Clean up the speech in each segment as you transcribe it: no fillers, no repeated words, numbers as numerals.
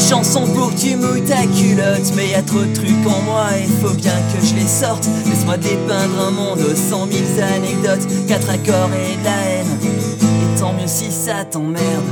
chansons pour que tu mouilles ta culotte. Mais y a trop de trucs en moi et faut bien que je les sorte. Laisse-moi dépeindre un monde aux 100 000 anecdotes, 4 accords et de la haine. Et tant mieux si ça t'emmerde.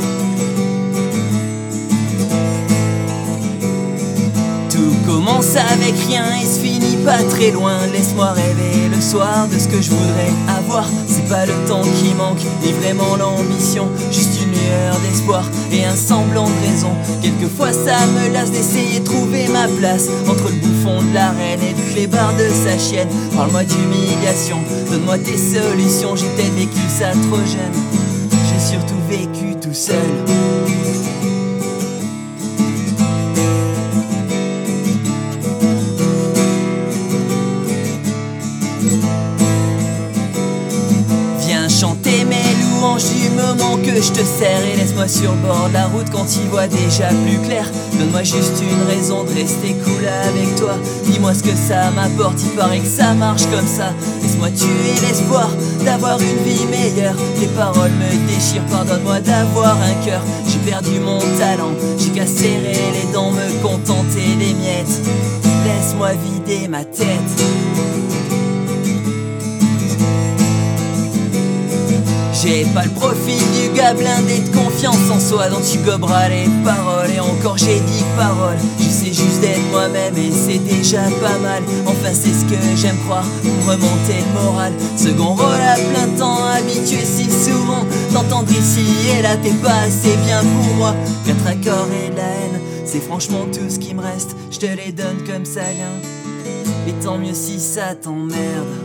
Tout commence avec rien et se finit pas très loin. Laisse-moi rêver le soir de ce que je voudrais avoir. C'est pas le temps qui manque, ni vraiment l'ambition. Juste une lueur d'espoir et un semblant de raison. Quelquefois ça me lasse d'essayer de trouver ma place entre le bouffon de la reine et le clébard de sa chienne. Parle-moi d'humiliation, donne-moi tes solutions. J'ai peut-être vécu ça trop jeune, j'ai surtout vécu tout seul. Chanter mes louanges du moment que je te sers. Et laisse-moi sur le bord de la route quand il voit déjà plus clair. Donne-moi juste une raison de rester cool avec toi. Dis-moi ce que ça m'apporte, il paraît que ça marche comme ça. Laisse-moi tuer l'espoir d'avoir une vie meilleure. Tes paroles me déchirent, pardonne-moi d'avoir un cœur. J'ai perdu mon talent, j'ai qu'à serrer les dents, me contenter des miettes. Laisse-moi vider ma tête. J'ai pas le profil du gars blindé de confiance en soi dont tu goberas les paroles. Et encore j'ai dit paroles, je sais juste d'être moi-même et c'est déjà pas mal. Enfin c'est ce que j'aime croire pour remonter le moral. Second rôle à plein temps, habitué si souvent d'entendre ici et là t'es pas assez bien pour moi. 4 accords et de la haine, c'est franchement tout ce qui me reste. Je te les donne comme ça vient, et tant mieux si ça t'emmerde.